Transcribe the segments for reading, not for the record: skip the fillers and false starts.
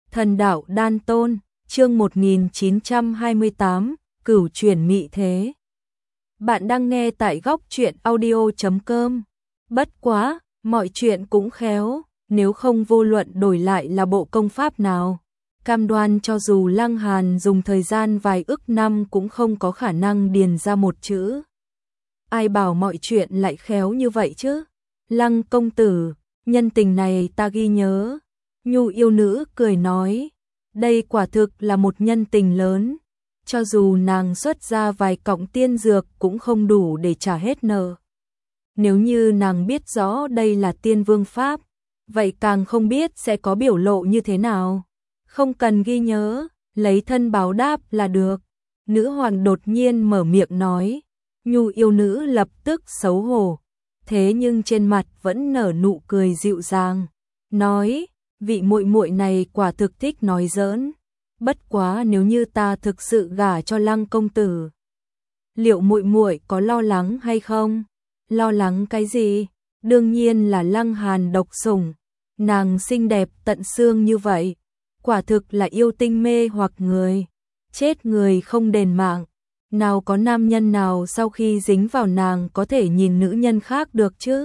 Thần đạo đan tôn, chương 1928, cửu chuyển mị thế. Bạn đang nghe tại góc truyện audio.com. Bất quá, mọi chuyện cũng khéo, nếu không vô luận đổi lại là bộ công pháp nào. Cam đoan cho dù Lăng Hàn dùng thời gian vài ức năm cũng không có khả năng điền ra một chữ. Ai bảo mọi chuyện lại khéo như vậy chứ? Lăng công tử, nhân tình này ta ghi nhớ. Nhu yêu nữ cười nói, đây quả thực là một nhân tình lớn, cho dù nàng xuất ra vài cọng tiên dược cũng không đủ để trả hết nợ. Nếu như nàng biết rõ đây là tiên vương pháp, vậy càng không biết sẽ có biểu lộ như thế nào. Không cần ghi nhớ, lấy thân báo đáp là được. Nữ hoàng đột nhiên mở miệng nói, Nhu yêu nữ lập tức xấu hổ, thế nhưng trên mặt vẫn nở nụ cười dịu dàng, nói, vị muội muội này quả thực thích nói giỡn, bất quá nếu như ta thực sự gả cho Lăng công tử, liệu muội muội có lo lắng hay không? Lo lắng cái gì? Đương nhiên là Lăng Hàn độc sủng, nàng xinh đẹp tận xương như vậy, quả thực là yêu tinh mê hoặc người, chết người không đền mạng. Nào có nam nhân nào sau khi dính vào nàng có thể nhìn nữ nhân khác được chứ?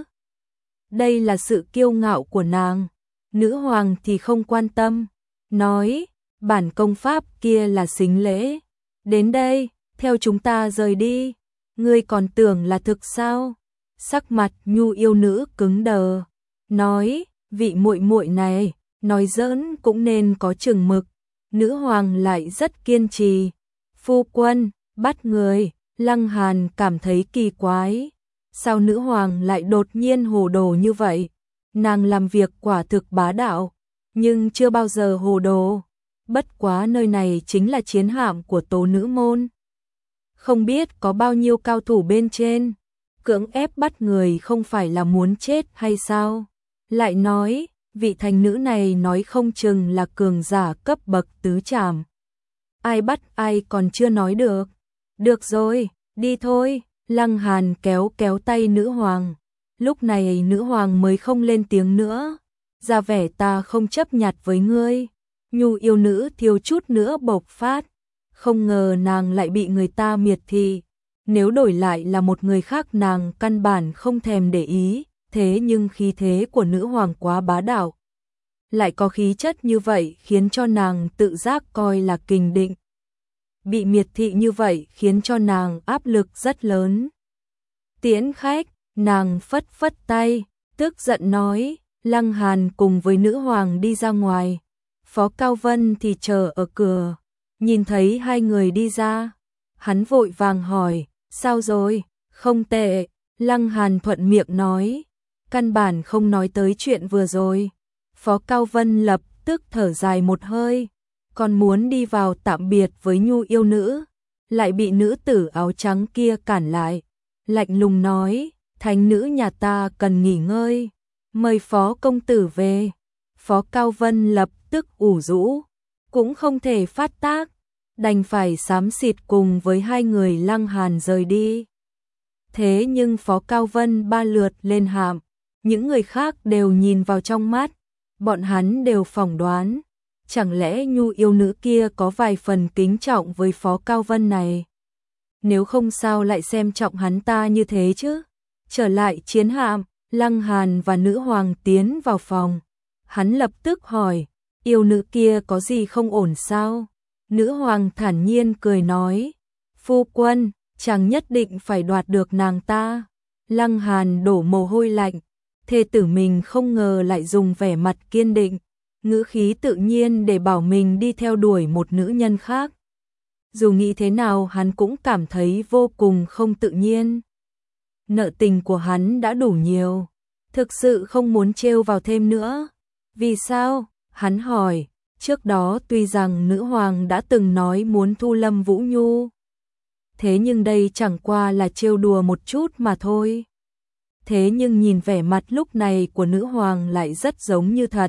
Đây là sự kiêu ngạo của nàng. Nữ hoàng thì không quan tâm, nói, bản công pháp kia là sính lễ. Đến đây, theo chúng ta rời đi. Ngươi còn tưởng là thực sao? Sắc mặt Nhu yêu nữ cứng đờ, nói, vị muội muội này, nói giỡn cũng nên có chừng mực. Nữ hoàng lại rất kiên trì. Phu quân, bắt người. Lăng Hàn cảm thấy kỳ quái. Sao nữ hoàng lại đột nhiên hồ đồ như vậy? Nàng làm việc quả thực bá đạo, nhưng chưa bao giờ hồ đồ. Bất quá nơi này chính là chiến hạm của Tố nữ môn. Không biết có bao nhiêu cao thủ bên trên, cưỡng ép bắt người không phải là muốn chết hay sao? Lại nói, vị thành nữ này nói không chừng là cường giả cấp bậc tứ trảm. Ai bắt ai còn chưa nói được. Được rồi, đi thôi. Lăng Hàn kéo kéo tay nữ hoàng. Lúc này nữ hoàng mới không lên tiếng nữa, ra vẻ ta không chấp nhặt với ngươi. Nhu yêu nữ thiếu chút nữa bộc phát, không ngờ nàng lại bị người ta miệt thị. Nếu đổi lại là một người khác nàng căn bản không thèm để ý, thế nhưng khí thế của nữ hoàng quá bá đạo. Lại có khí chất như vậy khiến cho nàng tự giác coi là kình định. Bị miệt thị như vậy khiến cho nàng áp lực rất lớn. Tiễn khách. Nàng phất phất tay, tức giận nói, Lăng Hàn cùng với nữ hoàng đi ra ngoài. Phó Cao Vân thì chờ ở cửa, nhìn thấy hai người đi ra. Hắn vội vàng hỏi, sao rồi? Không tệ. Lăng Hàn thuận miệng nói, căn bản không nói tới chuyện vừa rồi. Phó Cao Vân lập tức thở dài một hơi, còn muốn đi vào tạm biệt với Nhu yêu nữ, lại bị nữ tử áo trắng kia cản lại. Lạnh lùng nói, thánh nữ nhà ta cần nghỉ ngơi, mời phó công tử về. Phó Cao Vân lập tức ủ rũ, cũng không thể phát tác, đành phải xám xịt cùng với hai người Lăng Hàn rời đi. Thế nhưng Phó Cao Vân ba lượt lên hạm, những người khác đều nhìn vào trong mắt, bọn hắn đều phỏng đoán, chẳng lẽ Nhu yêu nữ kia có vài phần kính trọng với Phó Cao Vân này. Nếu không sao lại xem trọng hắn ta như thế chứ? Trở lại chiến hạm, Lăng Hàn và nữ hoàng tiến vào phòng. Hắn lập tức hỏi, yêu nữ kia có gì không ổn sao? Nữ hoàng thản nhiên cười nói, phu quân, chàng nhất định phải đoạt được nàng ta. Lăng Hàn đổ mồ hôi lạnh, thê tử mình không ngờ lại dùng vẻ mặt kiên định, ngữ khí tự nhiên để bảo mình đi theo đuổi một nữ nhân khác. Dù nghĩ thế nào hắn cũng cảm thấy vô cùng không tự nhiên. Nợ tình của hắn đã đủ nhiều, thực sự không muốn trêu vào thêm nữa. Vì sao? Hắn hỏi, trước đó tuy rằng nữ hoàng đã từng nói muốn thu Lâm Vũ Nhu, thế nhưng đây chẳng qua là trêu đùa một chút mà thôi. Thế nhưng nhìn vẻ mặt lúc này của nữ hoàng lại rất giống như thật.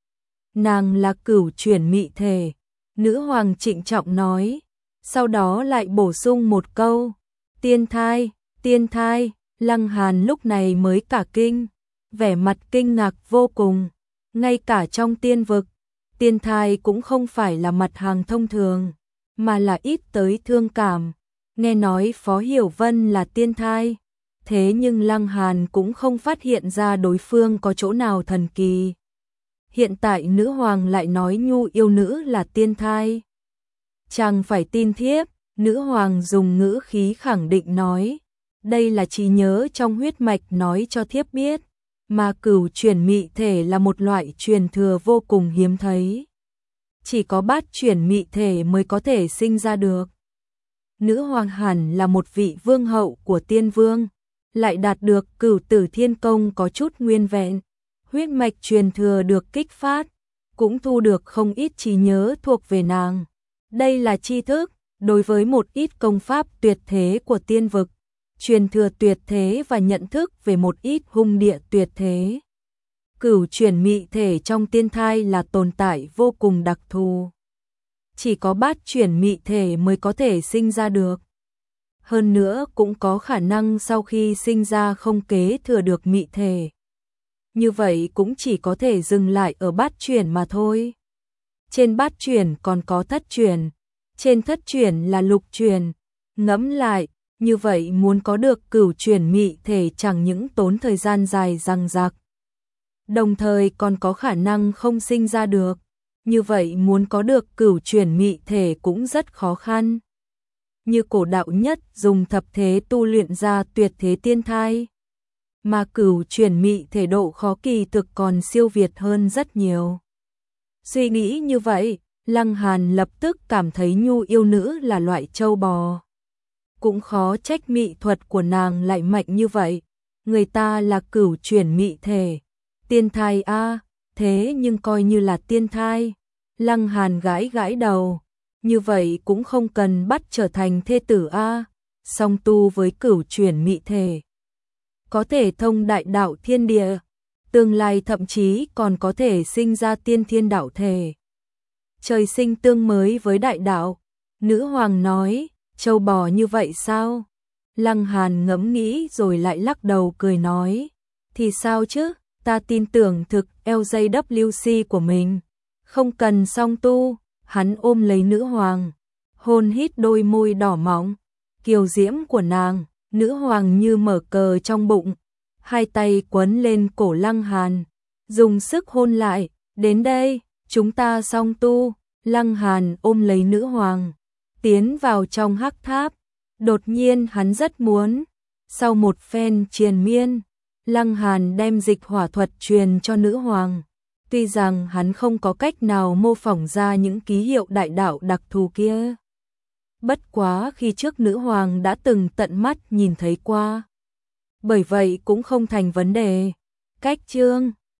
Nàng là cửu chuyển mị thể, nữ hoàng trịnh trọng nói, sau đó lại bổ sung một câu, tiên thai, tiên thai. Lăng Hàn lúc này mới cả kinh, vẻ mặt kinh ngạc vô cùng, ngay cả trong tiên vực, tiên thai cũng không phải là mặt hàng thông thường, mà là ít tới thương cảm. Nghe nói Phó Hiểu Vân là tiên thai, thế nhưng Lăng Hàn cũng không phát hiện ra đối phương có chỗ nào thần kỳ. Hiện tại nữ hoàng lại nói Nhu yêu nữ là tiên thai. Chàng phải tin thiếp, nữ hoàng dùng ngữ khí khẳng định nói. Đây là trí nhớ trong huyết mạch nói cho thiếp biết, mà cửu chuyển mị thể là một loại truyền thừa vô cùng hiếm thấy. Chỉ có bát chuyển mị thể mới có thể sinh ra được. Nữ hoàng hẳn là một vị vương hậu của tiên vương, lại đạt được Cửu Tử Thiên Công có chút nguyên vẹn, huyết mạch truyền thừa được kích phát, cũng thu được không ít trí nhớ thuộc về nàng. Đây là tri thức, đối với một ít công pháp tuyệt thế của tiên vực, truyền thừa tuyệt thế và nhận thức về một ít hung địa tuyệt thế. Cửu chuyển mị thể trong tiên thai là tồn tại vô cùng đặc thù. Chỉ có bát chuyển mị thể mới có thể sinh ra được. Hơn nữa cũng có khả năng sau khi sinh ra không kế thừa được mị thể. Như vậy cũng chỉ có thể dừng lại ở bát chuyển mà thôi. Trên bát chuyển còn có thất chuyển, trên thất chuyển là lục chuyển. Ngẫm lại, như vậy muốn có được cửu chuyển mị thể chẳng những tốn thời gian dài dằng dặc, đồng thời còn có khả năng không sinh ra được. Như vậy muốn có được cửu chuyển mị thể cũng rất khó khăn. Như cổ đạo nhất dùng thập thế tu luyện ra tuyệt thế tiên thai, mà cửu chuyển mị thể độ khó kỳ thực còn siêu việt hơn rất nhiều. Suy nghĩ như vậy, Lăng Hàn lập tức cảm thấy Nhu yêu nữ là loại trâu bò. Cũng khó trách mị thuật của nàng lại mạnh như vậy. Người ta là cửu chuyển mị thể, tiên thai a, thế nhưng coi như là tiên thai. Lăng Hàn gãi gãi đầu, như vậy cũng không cần bắt trở thành thê tử a, song tu với cửu chuyển mị thể, có thể thông đại đạo thiên địa, tương lai thậm chí còn có thể sinh ra tiên thiên đạo thể. Trời sinh tương mới với đại đạo, nữ hoàng nói, châu bò như vậy sao? Lăng Hàn ngẫm nghĩ rồi lại lắc đầu cười nói, thì sao chứ, ta tin tưởng thực LJWC của mình, không cần song tu. Hắn ôm lấy nữ hoàng, hôn hít đôi môi đỏ mọng, kiều diễm của nàng. Nữ hoàng như mở cờ trong bụng, hai tay quấn lên cổ Lăng Hàn, dùng sức hôn lại, đến đây, chúng ta song tu. Lăng Hàn ôm lấy nữ hoàng, tiến vào trong hắc tháp. Đột nhiên hắn rất muốn, sau một phen triền miên, Lăng Hàn đem dịch hỏa thuật truyền cho nữ hoàng. Tuy rằng hắn không có cách nào mô phỏng ra những ký hiệu đại đạo đặc thù kia. Bất quá khi trước nữ hoàng đã từng tận mắt nhìn thấy qua. Bởi vậy cũng không thành vấn đề. Cách chương